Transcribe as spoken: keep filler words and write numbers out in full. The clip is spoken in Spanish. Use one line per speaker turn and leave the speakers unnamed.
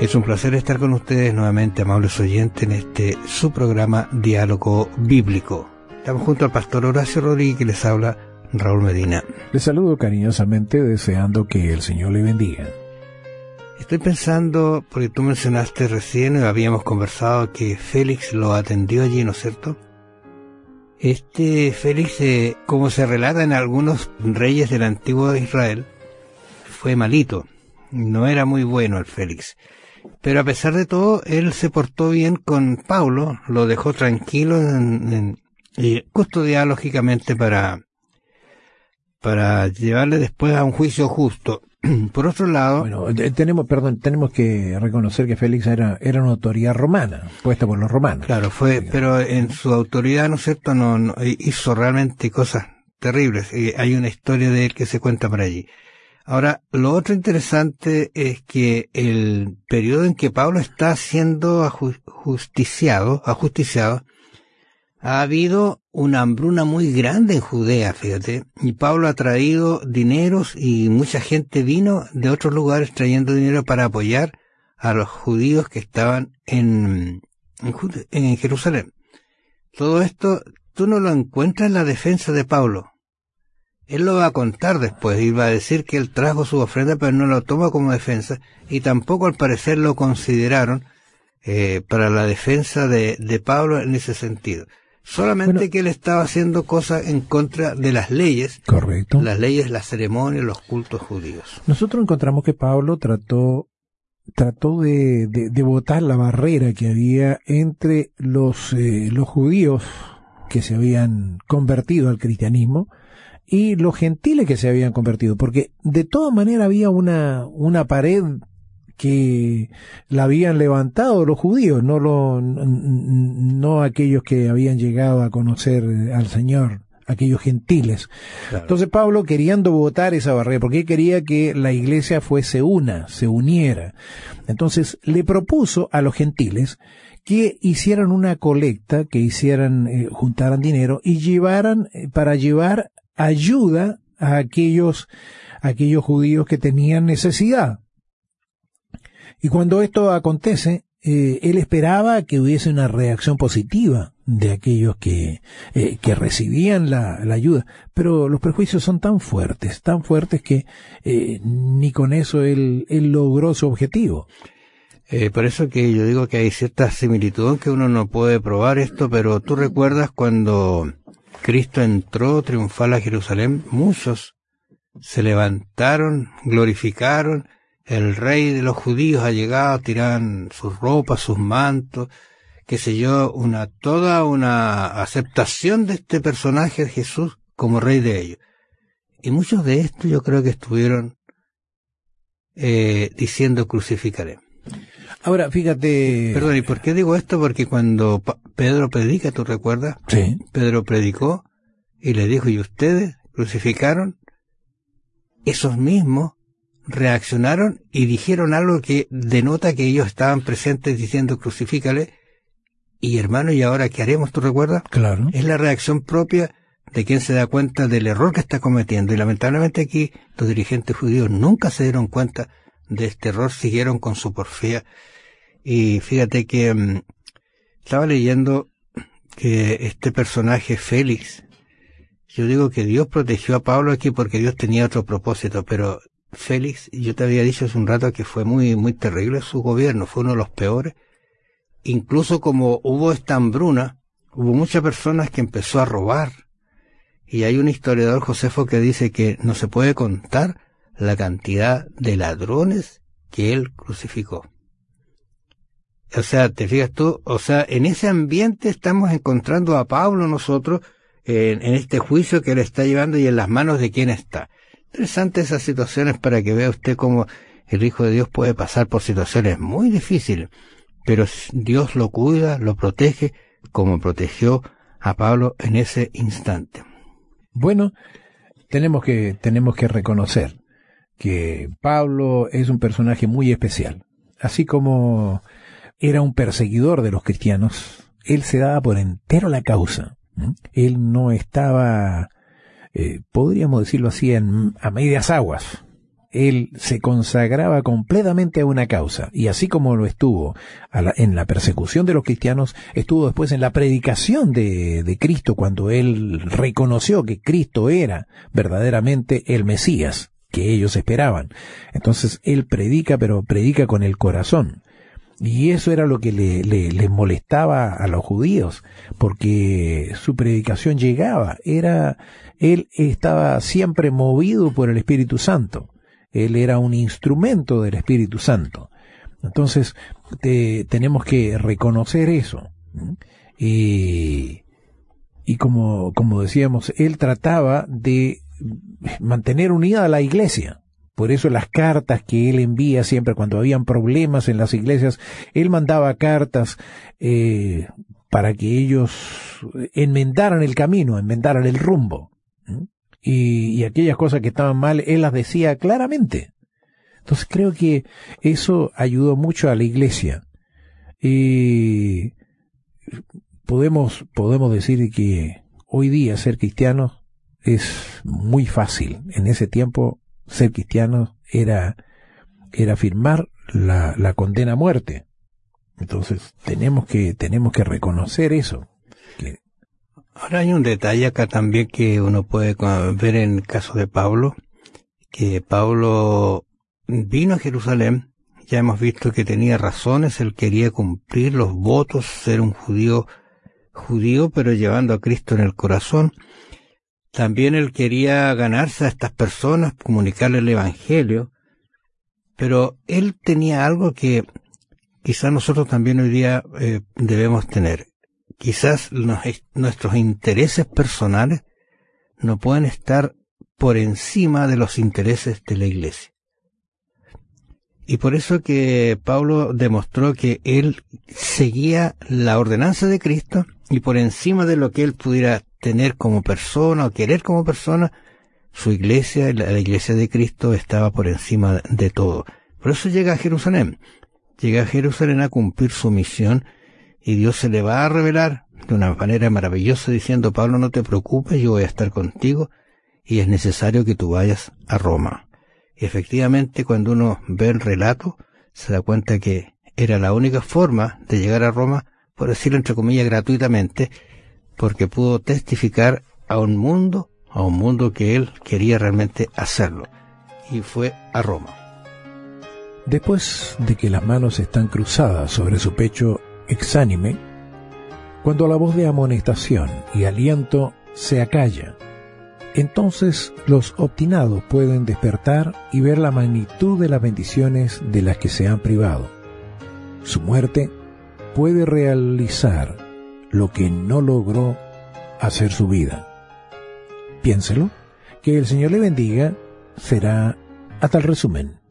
Es un placer estar con ustedes nuevamente, amables oyentes, en este su programa Diálogo Bíblico. Estamos junto al pastor Horacio Rodríguez, que les habla Raúl Medina.
Les saludo cariñosamente, deseando que el Señor le bendiga.
Estoy pensando, porque tú mencionaste recién, habíamos conversado que Félix lo atendió allí, ¿no es cierto? Este Félix, eh, como se relata en algunos reyes del antiguo Israel, fue malito, no era muy bueno el Félix. Pero a pesar de todo, él se portó bien con Pablo, lo dejó tranquilo en, en, y custodiado lógicamente para, para llevarle después a un juicio justo. Por otro lado...
Bueno, tenemos, perdón, tenemos que reconocer que Félix era, era una autoridad romana, puesta por los romanos.
Claro, fue, pero en su autoridad, ¿no es cierto?, no, no hizo realmente cosas terribles. Y hay una historia de él que se cuenta por allí. Ahora, lo otro interesante es que el periodo en que Pablo está siendo ajusticiado, ajusticiado, ha habido una hambruna muy grande en Judea, fíjate, y Pablo ha traído dineros y mucha gente vino de otros lugares trayendo dinero para apoyar a los judíos que estaban en, en, en Jerusalén. Todo esto tú no lo encuentras en la defensa de Pablo. Él lo va a contar después y va a decir que él trajo su ofrenda, pero no lo toma como defensa, y tampoco al parecer lo consideraron eh, para la defensa de, de Pablo en ese sentido. Solamente bueno, que él estaba haciendo cosas en contra de las leyes.
Correcto.
Las leyes, las ceremonias, los cultos judíos.
Nosotros encontramos que Pablo trató trató de, de, de botar la barrera que había entre los, eh, los judíos que se habían convertido al cristianismo y los gentiles que se habían convertido, porque de todas maneras había una, una pared que la habían levantado los judíos, no lo, no aquellos que habían llegado a conocer al Señor, aquellos gentiles. Claro. Entonces Pablo, queriendo botar esa barrera, porque él quería que la iglesia fuese una, se uniera. Entonces le propuso a los gentiles que hicieran una colecta, que hicieran, eh, juntaran dinero y llevaran, eh, para llevar ayuda a aquellos, a aquellos judíos que tenían necesidad. Y cuando esto acontece, eh, él esperaba que hubiese una reacción positiva de aquellos que, eh, que recibían la, la ayuda. Pero los prejuicios son tan fuertes, tan fuertes que eh, ni con eso él, él logró su objetivo.
Eh, por eso que yo digo que hay cierta similitud, que uno no puede probar esto, pero tú recuerdas cuando Cristo entró triunfal a Jerusalén, muchos se levantaron, glorificaron, el rey de los judíos ha llegado, tiraban sus ropas, sus mantos, qué sé yo, una, toda una aceptación de este personaje de Jesús como rey de ellos. Y muchos de estos yo creo que estuvieron eh, diciendo crucificaré.
Ahora, fíjate...
Perdón, ¿y por qué digo esto? Porque cuando pa- Pedro predica, ¿tú recuerdas?
Sí.
Pedro predicó y le dijo, ¿y ustedes crucificaron? Esos mismos reaccionaron y dijeron algo que denota que ellos estaban presentes diciendo crucifícale. Y hermano, ¿y ahora qué haremos? ¿Tú recuerdas?
Claro.
Es la reacción propia de quien se da cuenta del error que está cometiendo. Y lamentablemente aquí los dirigentes judíos nunca se dieron cuenta de este error, siguieron con su porfía. Y fíjate que um, estaba leyendo que este personaje Félix, yo digo que Dios protegió a Pablo aquí porque Dios tenía otro propósito, pero Félix, yo te había dicho hace un rato que fue muy, muy terrible su gobierno, fue uno de los peores. Incluso como hubo esta hambruna, hubo muchas personas que empezó a robar. Y hay un historiador, Josefo, que dice que no se puede contar la cantidad de ladrones que él crucificó. O sea, te fijas tú, o sea, en ese ambiente estamos encontrando a Pablo nosotros, en, en este juicio que él está llevando y en las manos de quién está. Interesante esas situaciones para que vea usted cómo el Hijo de Dios puede pasar por situaciones muy difíciles, pero Dios lo cuida, lo protege, como protegió a Pablo en ese instante.
Bueno, tenemos que, tenemos que reconocer que Pablo es un personaje muy especial. Así como era un perseguidor de los cristianos, él se daba por entero la causa. Él no estaba, eh, podríamos decirlo así, en, a medias aguas. él se consagraba completamente a una causa, y así como lo estuvo a la, en la persecución de los cristianos, estuvo después en la predicación de, de Cristo, cuando él reconoció que Cristo era verdaderamente el Mesías que ellos esperaban. Entonces él predica, pero predica con el corazón. Y eso era lo que le, le, le molestaba a los judíos, porque su predicación llegaba, era, él estaba siempre movido por el Espíritu Santo. Él era un instrumento del Espíritu Santo. Entonces, te, tenemos que reconocer eso. Y, y como, como decíamos, él trataba de mantener unida a la iglesia. Por eso las cartas que él envía siempre cuando habían problemas en las iglesias, él mandaba cartas eh, para que ellos enmendaran el camino, enmendaran el rumbo. Y, y aquellas cosas que estaban mal, él las decía claramente. Entonces creo que eso ayudó mucho a la iglesia. Y podemos, podemos decir que hoy día ser cristianos es muy fácil. En ese tiempo ser cristiano era, era firmar la, la condena a muerte. Entonces tenemos que, tenemos que reconocer eso. Que...
Ahora hay un detalle acá también que uno puede ver en el caso de Pablo, que Pablo vino a Jerusalén, ya hemos visto que tenía razones, él quería cumplir los votos, ser un judío, judío, pero llevando a Cristo en el corazón. También él quería ganarse a estas personas, comunicarles el Evangelio, pero él tenía algo que quizás nosotros también hoy día eh, debemos tener. Quizás nos, nuestros intereses personales no pueden estar por encima de los intereses de la iglesia. Y por eso que Pablo demostró que él seguía la ordenanza de Cristo y por encima de lo que él pudiera tener como persona o querer como persona, su iglesia, la iglesia de Cristo, estaba por encima de todo. Por eso llega a Jerusalén. Llega a Jerusalén a cumplir su misión y Dios se le va a revelar de una manera maravillosa diciendo: Pablo, no te preocupes, yo voy a estar contigo y es necesario que tú vayas a Roma. Y efectivamente, cuando uno ve el relato, se da cuenta que era la única forma de llegar a Roma, por decirlo entre comillas gratuitamente, porque pudo testificar a un mundo, a un mundo que él quería realmente hacerlo. Y fue a Roma.
Después de que las manos están cruzadas sobre su pecho exánime, cuando la voz de amonestación y aliento se acalla, entonces los obstinados pueden despertar y ver la magnitud de las bendiciones de las que se han privado. Su muerte puede realizar lo que no logró hacer su vida. Piénselo, que el Señor le bendiga. Será hasta el resumen.